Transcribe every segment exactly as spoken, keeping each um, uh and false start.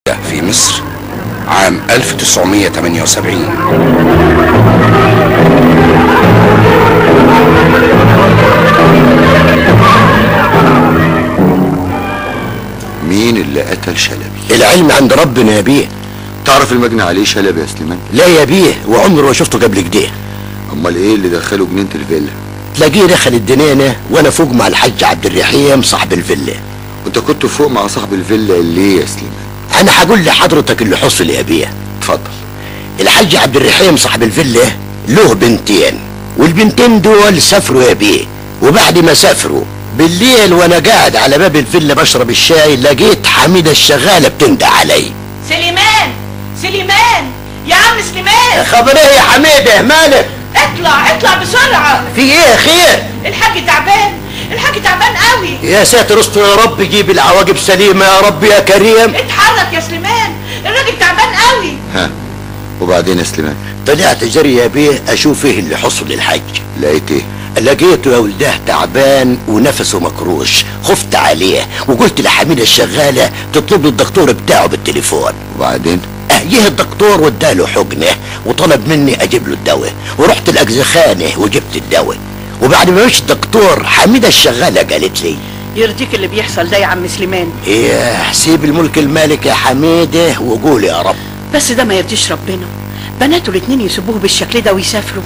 في مصر عام ألف وتسعمائة وثمانية وسبعين. مين اللي قتل شلبي؟ العلم عند ربنا يا بيه. تعرف المجني عليه شلبي يا سليمان؟ لا يا بيه، وعمره ما شفته قبل كده. امال ايه اللي دخله جنينه الفيلا؟ تلاقيه دخل الجنينه وانا فوق مع الحاج عبد الرحيم صاحب الفيلا. وانت كنت فوق مع صاحب الفيلا ليه يا سليمان؟ انا هقول لحضرتك اللي حصل يا بيه. اتفضل. الحاج عبد الرحيم صاحب الفيلا له بنتين، والبنتين دول سافروا يا بيه، وبعد ما سافروا بالليل وانا قاعد على باب الفيلا بشرب الشاي لقيت حميده الشغاله بتندى علي. سليمان سليمان يا عم سليمان. خبر ايه يا حميده؟ مالك؟ اطلع اطلع بسرعه. في ايه خير؟ الحاج تعبان، الحاج تعبان قوي. يا ساتر استر يا رب، جيب العواقب سليمه يا رب يا كريم. اتحرك يا سليمان، الراجل تعبان قوي. ها وبعدين يا سليمان؟ طلعت جري يا بيه اشوف ايه اللي حصل للحاج. لقيت ايه؟ لقيته يا ولده تعبان ونفسه مكروش، خفت عليه وقلت لحميده الشغاله تطلب لي الدكتور بتاعه بالتليفون. وبعدين؟ جه الدكتور واداله حقنه وطلب مني اجيب له الدواء، ورحت الاجزخانه وجبت الدواء، وبعد ما مشي الدكتور حميده الشغاله قالت لي يرضيك اللي بيحصل ده يا عم سليمان؟ ايه، سيب الملك المالك يا حميده وقول يا رب. بس ده ما يرضيش ربنا، بناته الاتنين يسيبوه بالشكل ده ويسافروا.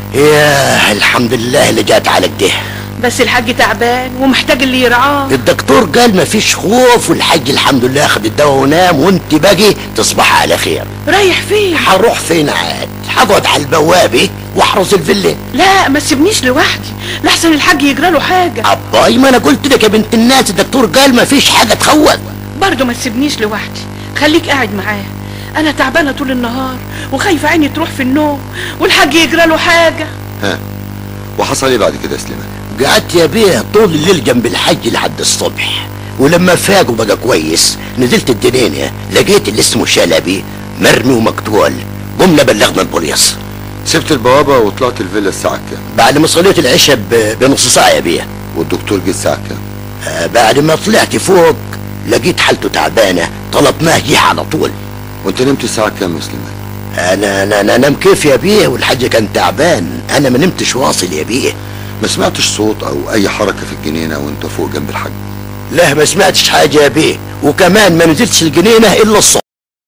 ياه الحمد لله اللي جات على كده. بس الحاج تعبان ومحتاج اللي يرعاه. الدكتور قال مفيش خوف، والحاج الحمد لله اخد الدواء ونام، وانت باقي تصبح على خير. رايح فين؟ هروح فين عاد؟ هقعد على البوابه واحرس الفيلا. لا ما تسيبنيش لوحدي لحسن الحاج يجرى له حاجه. اباي ما انا قلت لك يا بنت الناس، الدكتور قال مفيش حاجه تخوف. برضه ما تسيبنيش لوحدي، خليك قاعد معاه. انا تعبانه طول النهار وخايفه عيني تروح في النوم والحاج يجرى له حاجه. ها وحصل ايه بعد كده يا سليمان؟ قعدت يا بيه طول الليل جنب الحج لحد الصبح، ولما فاق وبقى كويس نزلت الجنينه لقيت اللي اسمه شلبي مرمي ومقتول. قمنا بلغنا البوليس. سبت البوابه وطلعت الفيلا الساعه كام؟ بعد ما صليت العشاء بنص ساعه يا بيه. والدكتور جه الساعه كام؟ آه بعد ما طلعت فوق لقيت حالته تعبانه، طلبناه جه على طول. وانت نمت الساعه كام يا سليمان؟ انا انا انا انام كيف يا بيه والحاج كان تعبان، انا ما نمتش واصل يا بيه. ما سمعتش صوت او اي حركه في الجنينه وانت فوق جنب الحاج؟ لا ما سمعتش حاجه يا بيه، وكمان ما نزلتش الجنينه الا الصبح.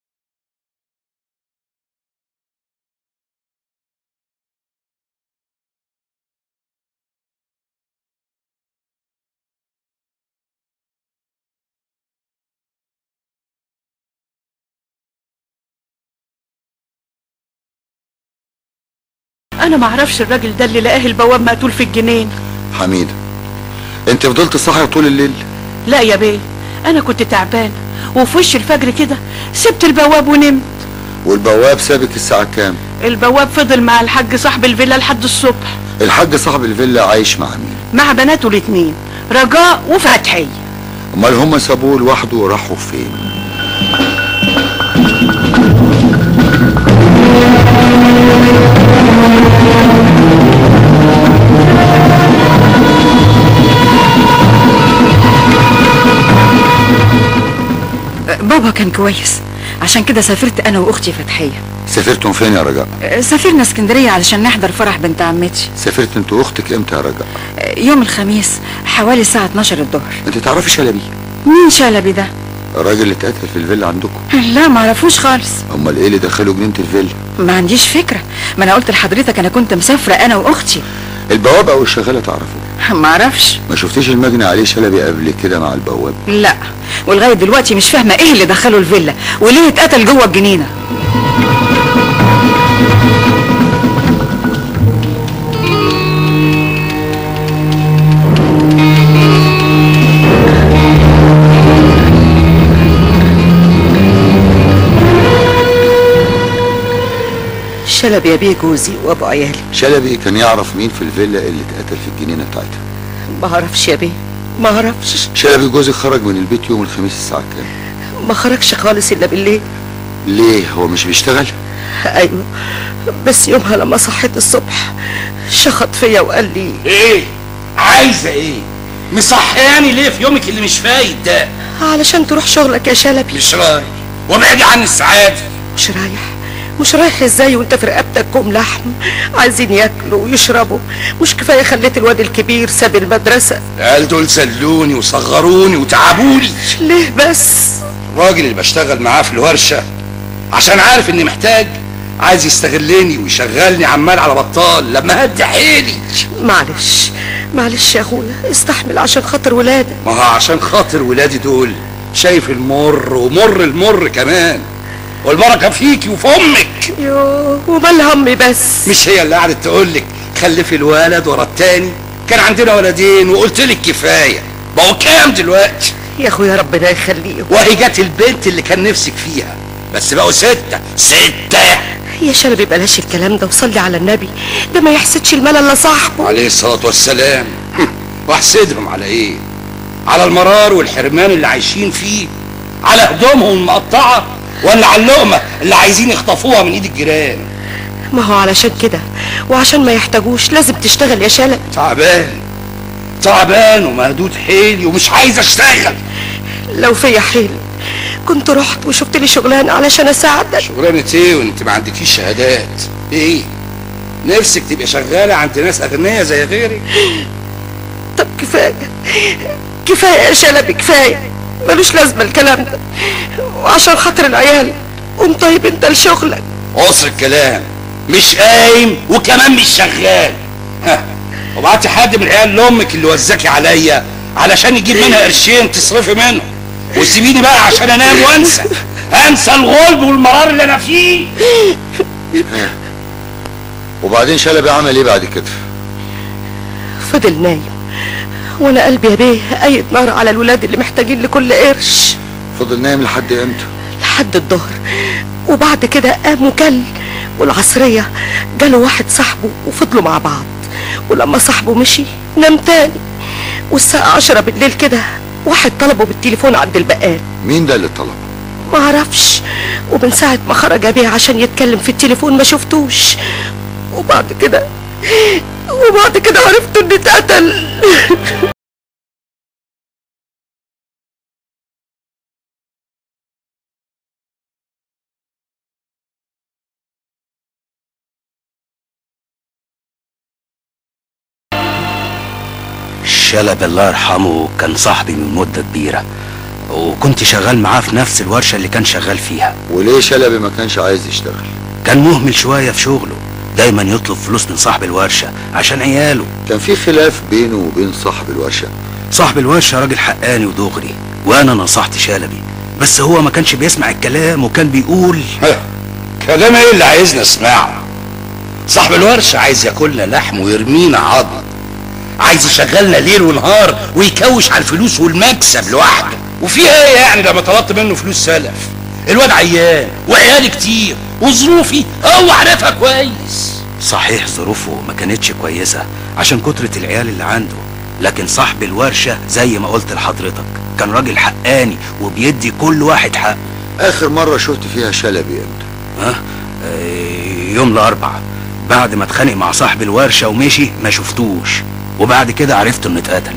انا ما اعرفش الراجل ده اللي لقاه البواب مقتول في الجنين. حميده انت فضلت صاحيه طول الليل؟ لا يا بيه، انا كنت تعبانه وفي وش الفجر كده سبت البواب ونمت. والبواب سابك الساعه كام؟ البواب فضل مع الحاج صاحب الفيلا لحد الصبح. الحاج صاحب الفيلا عايش مع مين؟ مع بناته الاتنين رجاء وفتحيه. امال هم سابوه لوحده وراحوا فين؟ بابا كان كويس، عشان كده سافرت انا واختي فتحيه. سافرتم فين يا رجاء؟ سافرنا اسكندريه علشان نحضر فرح بنت عمتي. سافرت انت واختك امتى يا رجاء؟ يوم الخميس حوالي الساعه اتناشر الظهر. انت تعرفي شلبي؟ مين شلبي ده؟ الراجل اللي اتقتل في الفيلا عندكم؟ لا ما اعرفوش خالص. امال ايه اللي دخله جنينه الفيلا؟ ما عنديش فكره، ما انا قلت لحضرتك انا كنت مسافره انا واختي. البواب او الشغاله تعرفوه؟ ما اعرفش. ما شفتيش المجني عليه شلبي قبل كده مع البواب؟ لا، ولغايه دلوقتي مش فاهمه ايه اللي دخله الفيلا وليه اتقتل جوه الجنينه. شلبي يا بيه جوزي وابو عيالي. شلبي كان يعرف مين في الفيلا اللي اتقتل في الجنينه بتاعتها؟ ما اعرفش يا بيه، ما اعرفش. شلبي جوزك خرج من البيت يوم الخميس الساعه كام؟ ما خرجش خالص الا بالليل. ليه هو مش بيشتغل؟ ايوه، بس يومها لما صحيت الصبح شخط فيا وقال لي ايه عايزه ايه؟ مصحياني ليه في يومك اللي مش فايت ده؟ علشان تروح شغلك يا شلبي. مش راي وابعدي عني السعاده. مش رايح مش رايح ازاي وانت في رقبتك كوم لحم؟ عايزين ياكلوا ويشربوا، مش كفايه خليت الواد الكبير ساب المدرسه؟ العيال دول سلوني وصغروني وتعبوني. ليه بس؟ الراجل اللي بشتغل معاه في الورشه عشان عارف اني محتاج، عايز يستغلني ويشغلني عمال على بطال لما هدي حيلي. معلش معلش يا اخويا، استحمل عشان خاطر ولادك. ما هو عشان خاطر ولادي دول شايف المر ومر المر كمان، والبركه فيكي وفي امك. يوه ومال همي بس؟ مش هي اللي قعدت تقول لك خلفي الولد ورا التاني؟ كان عندنا ولدين وقلت لك كفايه، بقوا كام دلوقتي؟ يا اخويا ربنا يخليهم. وهي جت البنت اللي كان نفسك فيها، بس بقوا ستة ستة. يا شلبي بلاش الكلام ده وصلي على النبي، ده ما يحسدش المال الا صاحبه عليه الصلاة والسلام. واحسدهم على ايه؟ على المرار والحرمان اللي عايشين فيه، على هدومهم المقطعة، ولا على اللقمة اللي عايزين يخطفوها من ايد الجيران؟ ما هو علشان كده وعشان ما يحتاجوش لازم تشتغل يا شلبي. تعبان تعبان ومهدود حيلي ومش عايز اشتغل. لو فيا حيل كنت رحت وشفت لي شغلانه علشان اساعدك. شغلانه ايه وانت ما عندكيش شهادات؟ ايه نفسك تبقى شغاله عند ناس اغنياء زي غيري؟ طب كفايه كفايه يا شلبي، كفايه، ملوش لازمه الكلام ده، وعشان خاطر العيال قوم طيب انت لشغلك. قصر الكلام، مش قايم وكمان مش شغال. ها، وبعتي حد من العيال لامك اللي وزاكي عليا علشان يجيب منها قرشين تصرفي منه، وسيبيني بقى عشان انام وانسى انسى الغلب والمرار اللي انا فيه. وبعدين شلبي عمل ايه بعد كده؟ فضل نايم وانا قلبي يا بيه قايد نار على الولاد اللي محتاجين لكل قرش. فضل نايم لحد امتى؟ لحد الظهر، وبعد كده قام وكل، والعصريه جاله واحد صاحبه وفضلوا مع بعض، ولما صاحبه مشي نام تاني، والساعه عشرة بالليل كده واحد طلبه بالتليفون عند البقال. مين ده اللي طلبه؟ ما اعرفش، ومن ساعه ما خرج بيه عشان يتكلم في التليفون ما شفتوش، وبعد كده وبعد كده عرفت انه اتقتل. شلبي الله يرحمه كان صاحبي من مدة كبيرة، وكنت شغال معاه في نفس الورشة اللي كان شغال فيها. وليه شلبي ما كانش عايز يشتغل؟ كان مهمل شوية في شغله، دايما يطلب فلوس من صاحب الورشة عشان عياله. كان في خلاف بينه وبين صاحب الورشة؟ صاحب الورشة راجل حقاني ودغري، وانا نصحت شلبي بس هو ما كانش بيسمع الكلام، وكان بيقول كلام ايه اللي عايزنا نسمعه؟ صاحب الورشة عايز ياكلنا لحم ويرمينا عظم، عايز يشغلنا ليل ونهار ويكوش على الفلوس والمكسب لوحده. وفيها ايه يعني لما طلبت منه فلوس سلف؟ الواد عيان وعيالي كتير وظروفي هو عارفها كويس. صحيح ظروفه ما كانتش كويسة عشان كترة العيال اللي عنده، لكن صاحب الورشة زي ما قلت لحضرتك كان راجل حقاني وبيدي كل واحد حقه. اخر مرة شفت فيها شلبي امتى؟ ها؟ اه يوم الاربعاء بعد ما اتخانق مع صاحب الورشة ومشي، ما شفتوش، وبعد كده عرفت انه اتقتل.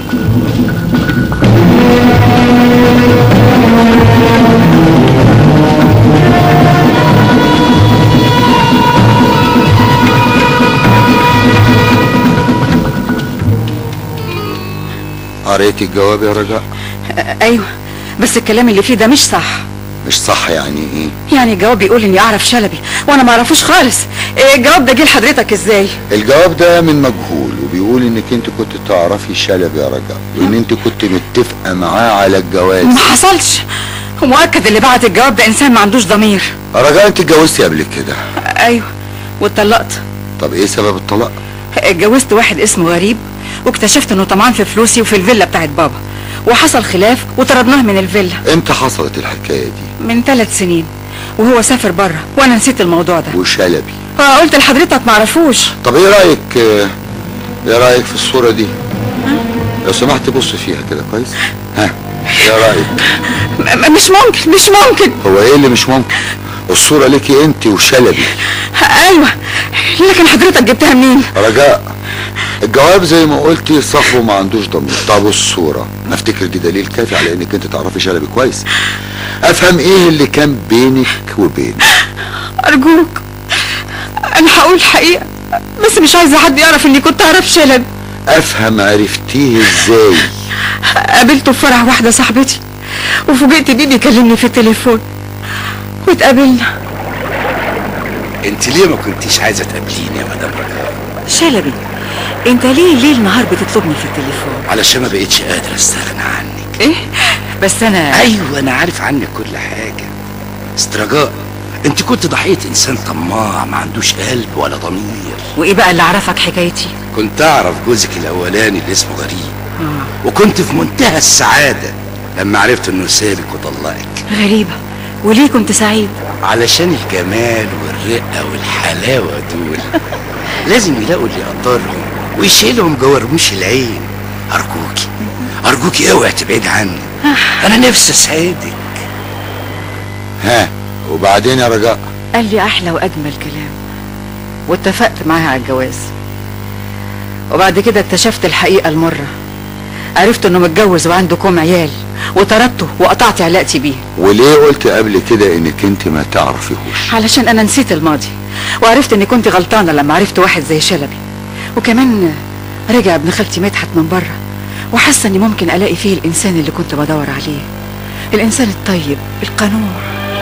قريتي الجواب يا رجاء؟ ايوه، بس الكلام اللي فيه ده مش صح. مش صح يعني ايه؟ يعني الجواب بيقول اني اعرف شلبي وانا ما اعرفوش خالص. إيه الجواب ده جه لحضرتك ازاي؟ الجواب ده من مجهول، وبيقول انك انت كنت تعرفي شلبي يا رجاء، وان انت كنت متفقه معاه على الجواز. ما حصلش، ومؤكد اللي بعت الجواب ده انسان ما عندوش ضمير. يا رجاء انت اتجوزتي قبل كده؟ ايوه واتطلقت. طب ايه سبب الطلاق؟ اتجوزت واحد اسمه غريب، واكتشفت انه طمعان في فلوسي وفي الفيلا بتاعت بابا، وحصل خلاف وطردناه من الفيلا. امتى حصلت الحكايه دي؟ من ثلاث سنين، وهو سافر بره وانا نسيت الموضوع ده. وشلبي؟ اه قلت لحضرتك معرفوش. طب ايه رايك ايه رايك في الصوره دي؟ لو سمحت بص فيها كده كويس. ها ايه رايك؟ مش ممكن مش ممكن. هو ايه اللي مش ممكن؟ الصوره ليكي انت وشلبي. ايوه، لكن حضرتك جبتها منين؟ رجاء الجواب زي ما قلتي صاحبه ما عندوش ضمير. طب الصوره افتكر دي دليل كافي على انك انت تعرفي شلبي كويس. افهم ايه اللي كان بينك وبينه. ارجوك انا هقول الحقيقه، بس مش عايزه حد يعرف اني كنت اعرف شلبي. افهم عرفتيه ازاي؟ قابلته في فرح واحده صاحبتي وفوجئت بيه بيكلمني في التليفون واتقابلنا. انت ليه ما كنتيش عايزه تقابليني يا مدام رجاء؟ شلبي انت ليه ليل نهار بتطلبني في التليفون؟ علشان ما بقتش قادر استغنى عنك. ايه بس انا ايوه انا عارف عنك كل حاجه. استرجاء انت كنت ضحيه انسان طماع ما عندوش قلب ولا ضمير. وايه بقى اللي عرفك حكايتي؟ كنت اعرف جوزك الاولاني اللي اسمه غريب آه. وكنت في منتهى السعاده لما عرفت انه سابك وطلقك. غريبه، وليه كنت سعيد؟ علشان الجمال والرقه والحلاوه دول لازم يلاقوا اللي يقدرهم ويشيلهم جوه رموش العين. ارجوكي ارجوكي اوعي تبعد عني، انا نفسي اسعدك. ها وبعدين يا رجاء؟ قال لي احلى واجمل كلام واتفقت معاه على الجواز، وبعد كده اكتشفت الحقيقه المره. عرفت انه متجوز وعنده كوم عيال وطردته وقطعت علاقتي بيه. وليه قلت قبل كده انك انت ما تعرفيهوش؟ علشان انا نسيت الماضي وعرفت اني كنت غلطانه لما عرفت واحد زي شلبي. وكمان رجع ابن خالتي مدحت من بره وحاسه اني ممكن الاقي فيه الانسان اللي كنت بدور عليه، الانسان الطيب القنوع.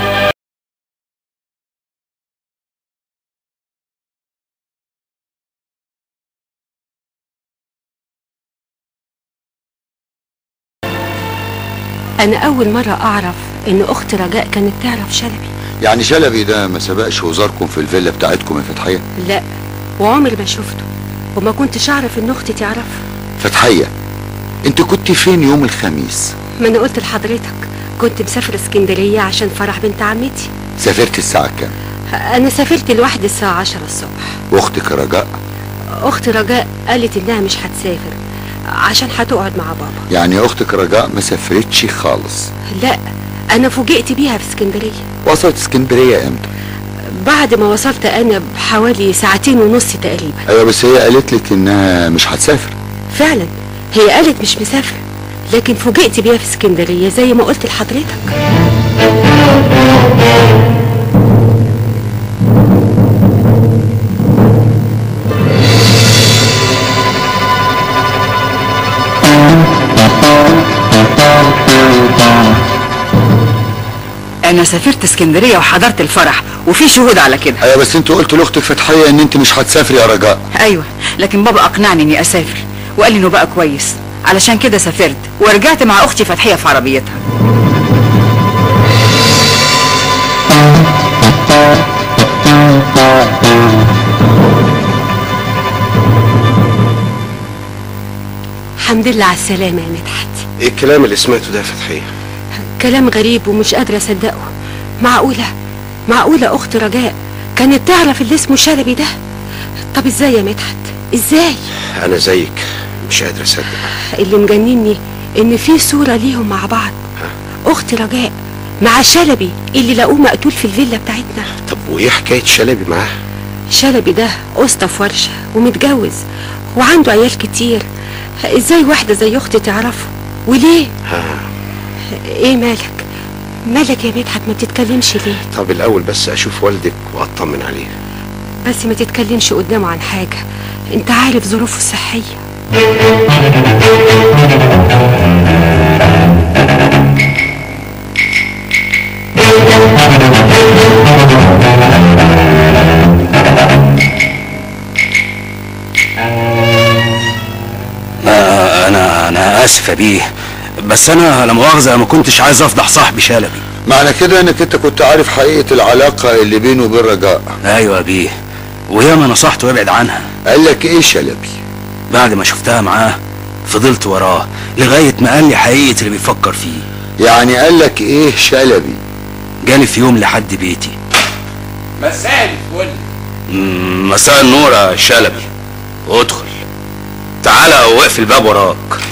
أنا أول مرة أعرف إن أخت رجاء كانت تعرف شلبي. يعني شلبي ده ما سبقش وزاركم في الفيلا بتاعتكم يا فتحية؟ لا، وعمري ما شفته وما كنتش أعرف إن أختي تعرفه. فتحية أنت كنت فين يوم الخميس؟ ما أنا قلت لحضرتك كنت مسافر اسكندرية عشان فرح بنت عمتي. سافرت الساعة كام؟ أنا سافرت لوحدي الساعة عشرة الصبح. وأختك رجاء؟ أخت رجاء قالت إنها مش هتسافر عشان هتقعد مع بابا. يعني أختك رجاء ما سافرتش خالص؟ لا، أنا فوجئت بيها في اسكندرية. وصلت اسكندرية إمتى؟ بعد ما وصلت أنا بحوالي ساعتين ونص تقريبا. أيوة بس هي قالت لك إنها مش هتسافر. فعلا هي قالت مش مسافرة، لكن فوجئت بيها في اسكندرية زي ما قلت لحضرتك. انا سافرت اسكندريه وحضرت الفرح وفي شهود على كده. ايوه بس انت قلت لاختك فتحيه ان انت مش هتسافري يا رجاء. ايوه لكن بابا اقنعني اني اسافر وقال لي انه بقى كويس، علشان كده سافرت ورجعت مع اختي فتحيه في عربيتها. الحمد لله على السلامه يا مدحت. ايه الكلام اللي سمعته ده يا فتحيه؟ كلام غريب ومش قادرة أصدقه. معقولة معقولة أخت رجاء كانت تعرف اللي اسمه شلبي ده؟ طب إزاي يا مدحت؟ إزاي؟ أنا زيك مش قادر أصدق. اللي مجنني إن في صورة ليهم مع بعض. ها؟ أخت رجاء مع شلبي اللي لقوه مقتول في الفيلا بتاعتنا. طب وإيه حكاية شلبي معاه؟ شلبي ده أسطى في ورشة ومتجوز وعنده عيال كتير. إزاي واحدة زي أختي تعرفه؟ وليه؟ ها ايه مالك؟ مالك يا مدحت ما بتتكلمش ليه؟ طب الاول بس اشوف والدك واطمن عليه. بس ما تتكلمش قدامه عن حاجة، انت عارف ظروفه الصحية. انا انا اسف يا بيه، بس انا لا مؤاخذه ما كنتش عايز افضح صاحبي شلبي. معنى كده انك انت كنت عارف حقيقة العلاقة اللي بينه وبين رجاء؟ ايوه يا بيه، وياما نصحته يبعد عنها. قال لك ايه شلبي؟ بعد ما شفتها معاه فضلت وراه لغاية ما قال لي حقيقة اللي بيفكر فيه. يعني قال لك ايه شلبي؟ جالي في يوم لحد بيتي. مساء الفل. مساء النور يا شلبي، ادخل تعالى واقفل الباب وراك.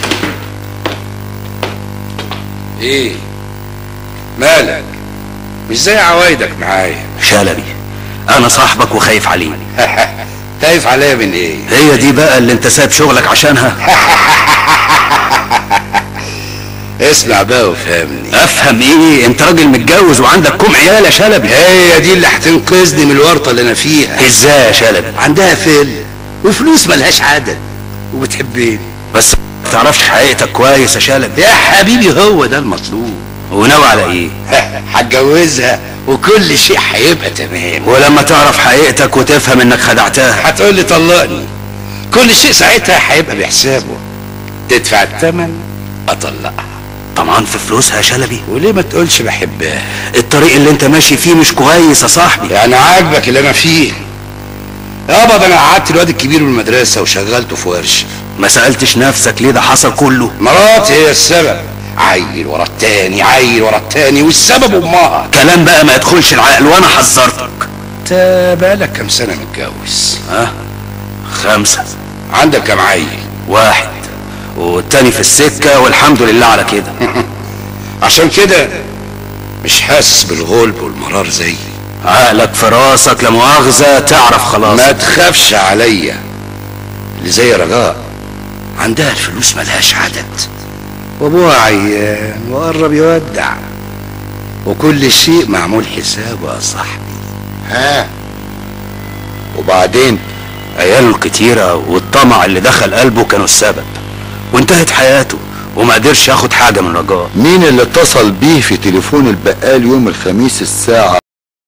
ايه مالك؟ مش زي عوايدك معايا. شلبي انا صاحبك وخايف عليك. خايف عليا من ايه؟ هي دي بقى اللي انت سايب شغلك عشانها؟ اسمع بقى وفهمني. افهم ايه؟ انت راجل متجوز وعندك كم عيال يا شلبي. هي دي اللي هتنقذني من الورطه اللي انا فيها. ازاي يا شلبي؟ عندها فل وفلوس ملهاش عدد وبتحبني، بس ما تعرفش حقيقتك كويس يا شلبي. يا حبيبي هو ده المطلوب. وناوي على ايه؟ هتجوزها وكل شيء هيبقى تمام. ولما تعرف حقيقتك وتفهم انك خدعتها هتقول لي طلقني. كل شيء ساعتها هيبقى بحسابه. تدفع الثمن اطلقها. طمعان في فلوسها يا شلبي؟ وليه ما تقولش بحبها؟ الطريق اللي انت ماشي فيه مش كويس يا صاحبي. يعني عاجبك اللي انا فيه؟ يابا ده انا قعدت الواد الكبير من المدرسه وشغلته في ورشه. ما سألتش نفسك ليه ده حصل كله؟ مراتي هي السبب. عيل ورا التاني عيل ورا التاني والسبب امها. كلام بقى ما يدخلش العقل وانا حذرتك. انت بقالك كام سنه متجوز؟ ها؟ خمسة. عندك كام عيل؟ واحد، والتاني في السكة والحمد لله على كده. عشان كده مش حاسس بالغلب والمرار زيي. عقلك في راسك لا مؤاخذة، تعرف خلاص. ما تخافش عليا. اللي زي رجاء عندها الفلوس ملهاش عدد، وابوها عيان وقرب يودع، وكل شيء معمول حسابه يا صاحبي. ها وبعدين؟ عياله الكتيرة والطمع اللي دخل قلبه كانوا السبب، وانتهت حياته وما قدرش ياخد حاجة من رجاء. مين اللي اتصل بيه في تليفون البقال يوم الخميس الساعة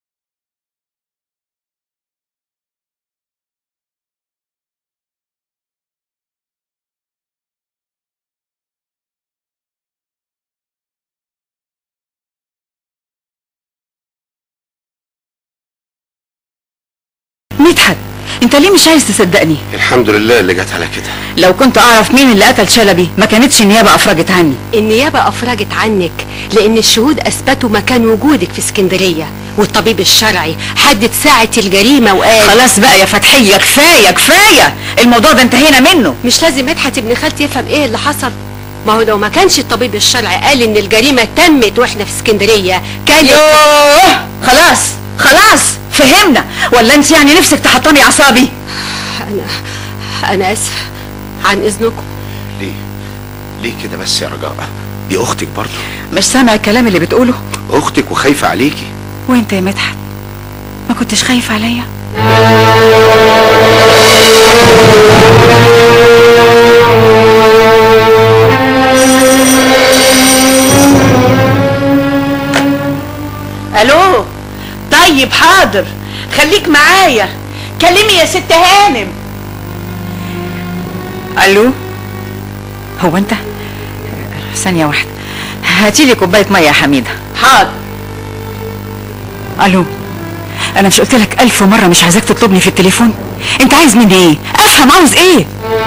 مدحت، انت ليه مش عايز تصدقني؟ الحمد لله اللي جت على كده. لو كنت اعرف مين اللي قتل شلبي ما كانتش النيابه افرجت عني. النيابة أفرجت عنك لأن الشهود أثبتوا مكان وجودك في اسكندرية، والطبيب الشرعي حدد ساعة الجريمة وقال خلاص بقى يا فتحيه، كفايه كفايه، الموضوع ده انتهينا منه. مش لازم مدحت ابن خالتي يفهم ايه اللي حصل. ما هو لو ما كانش الطبيب الشرعي قال ان الجريمة تمت واحنا في اسكندرية كان يوه خلاص خلاص فهمنا. ولا انت يعني نفسك تحطمي اعصابي؟ انا انا اسف، عن اذنكم. ليه؟ ليه كده بس يا رجاء؟ دي اختك برضه. مش سامع الكلام اللي بتقوله؟ اختك وخايفة عليكي. وانت يا مدحت ما كنتش خايف عليا؟ الو. طيب حاضر، خليك معايا. كلمي يا ست هانم. الو، هو انت؟ ثانيه واحده، هاتيلي كوبايه ميه يا حميده. حاضر. الو، انا مش قلت لك الف مره مش عايزاك تطلبني في التليفون؟ انت عايز مني ايه؟ افهم عاوز ايه؟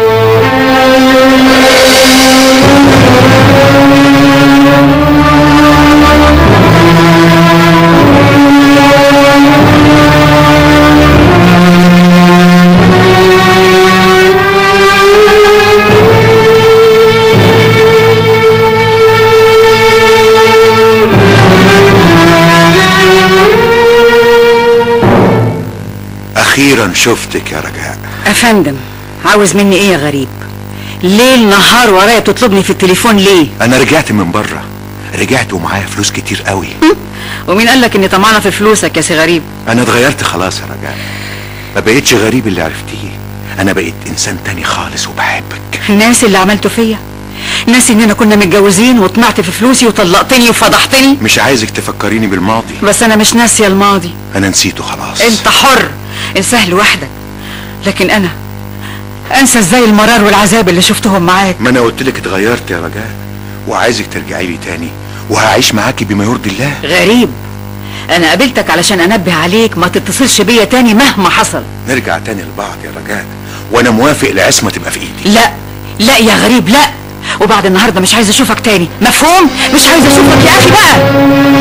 اخيرا شفتك يا رجاء. افندم، عاوز مني ايه يا غريب؟ ليل نهار ورايا تطلبني في التليفون ليه؟ انا رجعت من بره، رجعت ومعايا فلوس كتير قوي. ومين قالك اني طمعانه في فلوسك يا سي غريب؟ انا اتغيرت خلاص يا رجاء، ما بقيتش غريب اللي عرفتيه، انا بقيت انسان تاني خالص وبحبك. الناس اللي عملته فيا، ناس اننا كنا متجوزين وطمعت في فلوسي وطلقتني وفضحتني. مش عايزك تفكريني بالماضي. بس انا مش ناسيه الماضي. انا نسيته خلاص. انت حر، انساه لوحدك، لكن انا انسى ازاي المرار والعذاب اللي شفتهم معاك. ما انا قلت لك اتغيرت يا رجاء، وعايزك ترجعي لي تاني وهعيش معاكي بما يرضي الله. غريب، انا قابلتك علشان انبه عليك ما تتصلش بيا تاني مهما حصل. نرجع تاني لبعض يا رجاء، وانا موافق العصمه تبقى في ايدي. لا لا يا غريب لا، وبعد النهارده مش عايز اشوفك تاني، مفهوم؟ مش عايز اشوفك يا اخي بقى.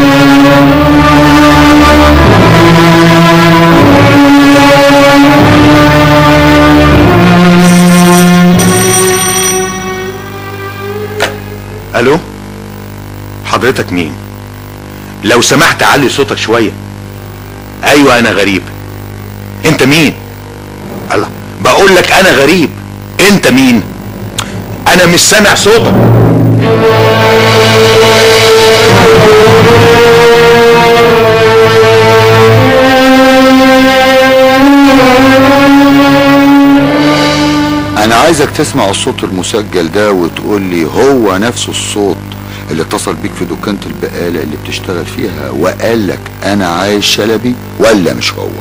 الو، حضرتك مين؟ لو سمحت علي صوتك شويه. ايوه انا غريب. انت مين؟ الله، بقول لك انا غريب. انت مين؟ انا مش سامع صوتك. انا عايزك تسمع الصوت المسجل ده وتقول لي هو نفس الصوت اللي اتصل بيك في دكانة البقالة اللي بتشتغل فيها وقال لك انا عايز شلبي ولا مش هو؟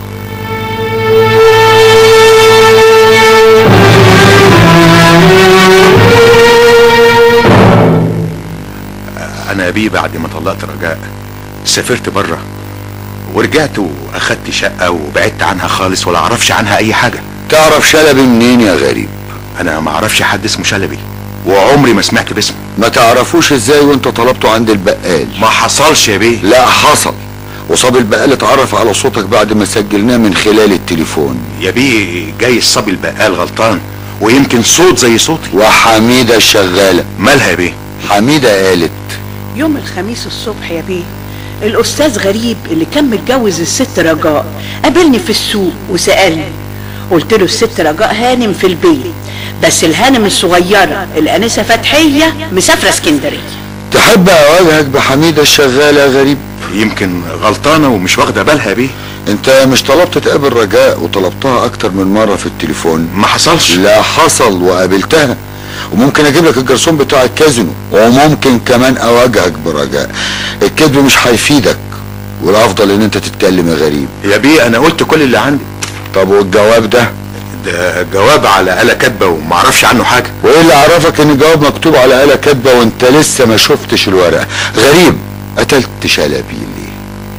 انا يا بيه بعد ما طلقت رجاء سافرت بره ورجعت واخدت شقة وبعدت عنها خالص ولا اعرفش عنها اي حاجة. تعرف شلبي منين يا غريب؟ انا ما اعرفش حد اسمه شلبي وعمري ما سمعت باسمه. ما تعرفوش ازاي وانت طلبته عند البقال؟ ما حصلش يا بيه. لا حصل، وصبي البقال اتعرف على صوتك بعد ما سجلناه من خلال التليفون. يا بيه جاي صبي البقال غلطان ويمكن صوت زي صوتي. وحميدة الشغالة مالها يا بيه؟ حميدة قالت يوم الخميس الصبح يا بيه الاستاذ غريب اللي كان متجوز الست رجاء قابلني في السوق وسألني. قلت له الست رجاء هانم في البيت، بس الهانم الصغيرة الانسة فتحية مسافرة اسكندرية. تحب اواجهك بحميدة الشغالة يا غريب؟ يمكن غلطانة ومش واخدة بالها يا بيه. انت مش طلبت تقابل رجاء وطلبتها اكتر من مرة في التليفون؟ ما حصلش. لا حصل وقابلتها، وممكن اجيب لك الجرسون بتاع الكازينو، وممكن كمان اواجهك برجاء. الكذب مش هيفيدك، والافضل ان انت تتكلم يا غريب. يا بيه انا قلت كل اللي عندي. طب والجواب ده؟ ده جواب على آلة كاتبة ومعرفش عنه حاجة. وايه اللي عرفك ان الجواب مكتوب على آلة كاتبة وانت لسه ما شفتش الورقة؟ غريب، قتلت شلبي ليه؟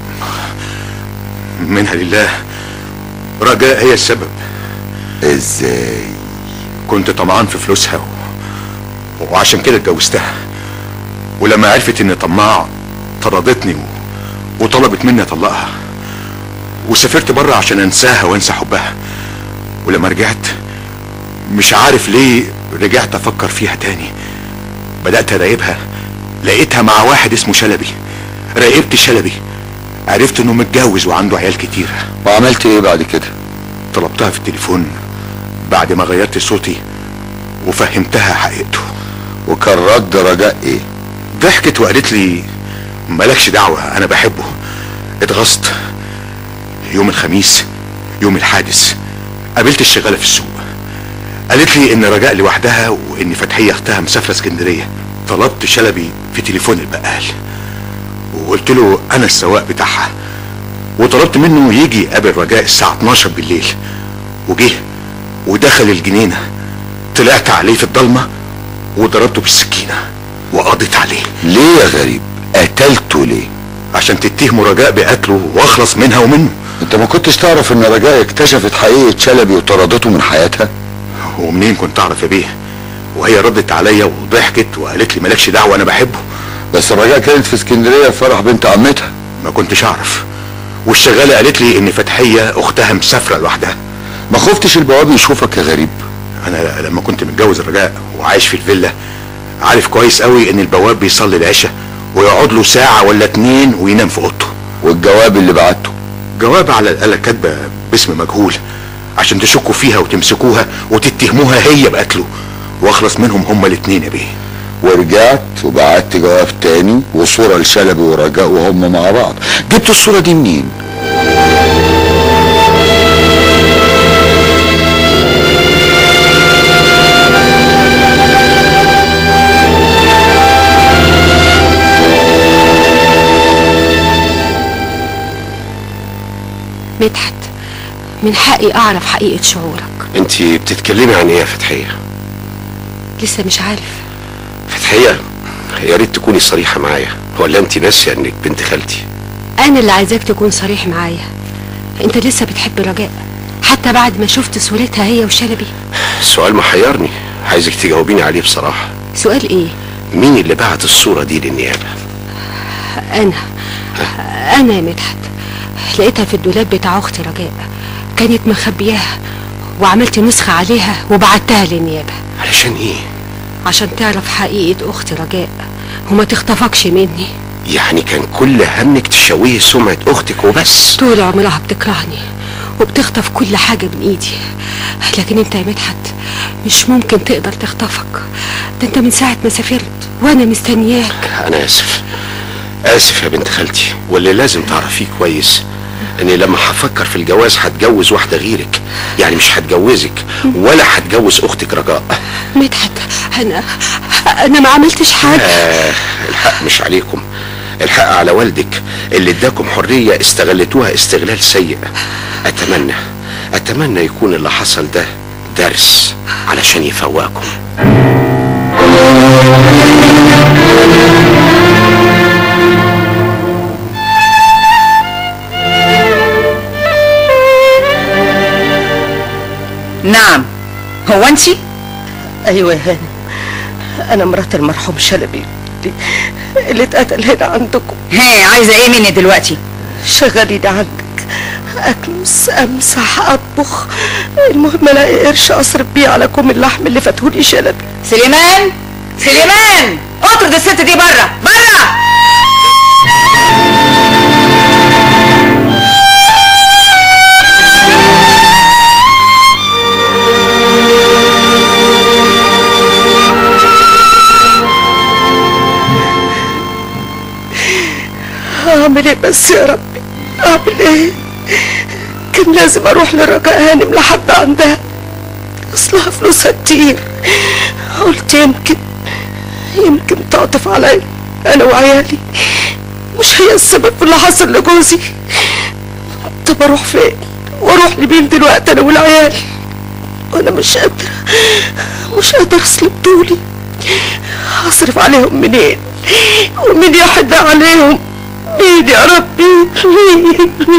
منها لله، رجاء هي السبب. ازاي؟ كنت طمعان في فلوسها و... وعشان كده اتجوزتها، ولما عرفت اني طماع طردتني و... وطلبت مني اطلقها، وسافرت بره عشان انساها وانسى حبها. ولما رجعت مش عارف ليه رجعت افكر فيها تاني. بدأت اراقبها، لقيتها مع واحد اسمه شلبي. راقبت شلبي، عرفت انه متجوز وعنده عيال كتير. وعملت ايه بعد كده؟ طلبتها في التليفون بعد ما غيرت صوتي وفهمتها حقيقته. وكان رد رجاء ايه؟ ضحكت وقالت لي مالكش دعوة انا بحبه. اتغصت. يوم الخميس يوم الحادث قابلت الشغالة في السوق، قالت لي ان رجاء لوحدها وان فتحية اختها مسافرة اسكندرية. طلبت شلبي في تليفون البقال وقلت له انا السواق بتاعها، وطلبت منه يجي يقابل رجاء الساعة اتناشر بالليل. وجه ودخل الجنينة، طلعت عليه في الضلمة وضربته بالسكينة وقضيت عليه. ليه يا غريب؟ قتلته ليه؟ عشان تتهموا رجاء بقتله واخلص منها ومنه. انت ما كنتش تعرف ان رجاء اكتشفت حقيقة شلبي وطردته من حياتها؟ ومنين كنت اعرف يا بيه؟ وهي ردت عليا وضحكت وقالت لي مالكش دعوة انا بحبه. بس رجاء كانت في اسكندرية في فرح بنت عمتها. ما كنتش اعرف، والشغالة قالت لي ان فتحية اختها مسافرة لوحدها. ما خفتش البواب يشوفك يا غريب؟ انا لما كنت متجوز الرجاء وعايش في الفيلا عارف كويس قوي ان البواب بيصلي العشاء ويقعد له ساعة ولا اتنين وينام في اوضته. والجواب اللي بعته؟ جواب على الآلة كاتبة باسم مجهول عشان تشكوا فيها وتمسكوها وتتهموها هي بقتله واخلص منهم هما الاتنين يا بيه. ورجعت وبعت جواب تاني وصورة لشلبي ورجاء وهم مع بعض. جبت الصورة دي منين؟ مدحت، من حقي اعرف حقيقة شعورك. انتي بتتكلمي عن ايه يا فتحية؟ لسه مش عارف. فتحية يا ريت تكوني صريحة معايا، ولا انتي ناسية انك بنت خالتي؟ انا اللي عايزاك تكون صريح معايا. انت لسه بتحب رجاء حتى بعد ما شفت صورتها هي وشلبي؟ السؤال محيرني، عايزك تجاوبيني عليه بصراحة. سؤال ايه؟ مين اللي بعت الصورة دي للنيابة؟ انا انا يا مدحت، لقيتها في الدولاب بتاع اختي رجاء، كانت مخبياها وعملت نسخة عليها وبعتها للنيابة. علشان ايه؟ عشان تعرف حقيقة اختي رجاء وما تخطفكش مني. يعني كان كل همك تشويه سمعة اختك وبس؟ طول عمرها بتكرهني وبتخطف كل حاجة من ايدي، لكن انت يا مدحت مش ممكن تقدر تخطفك. ده انت من ساعة ما سافرت وانا مستنياك. انا اسف اسف يا بنت خالتي، واللي لازم تعرفيه كويس اني لما هفكر في الجواز هتجوز واحدة غيرك، يعني مش هتجوزك ولا هتجوز اختك رجاء. مدحت انا انا ما عملتش حاجة. آه الحق مش عليكم، الحق على والدك اللي اداكم حرية استغلتوها استغلال سيء. اتمنى اتمنى يكون اللي حصل ده درس علشان يفوقكم. نعم، هو انتي؟ ايوه يا هانم، انا مرات المرحوم شلبي اللي, اللي اتقتل هنا عندكم. هي عايزه ايه مني دلوقتي؟ شغليني عندك، اكنس امسح اطبخ، المهم الاقي قرش اصرف بيه على كوم اللحم اللي فاتهولي شلبي. سليمان سليمان اطرد الست دي بره بره. اعمل ايه بس يا ربي، اعمل ايه؟ كان لازم اروح لرجاء هانم لحد عندها، اصلها فلوسها كتير. قلت يمكن يمكن تعطف عليا انا وعيالي، مش هي السبب في اللي حصل لجوزي. طب اروح فين واروح لمين دلوقتي انا والعيال؟ وانا مش قادره مش قادره اسلب طولي، هصرف عليهم منين ومين يحد عليهم؟ مين يا ربي؟ مين؟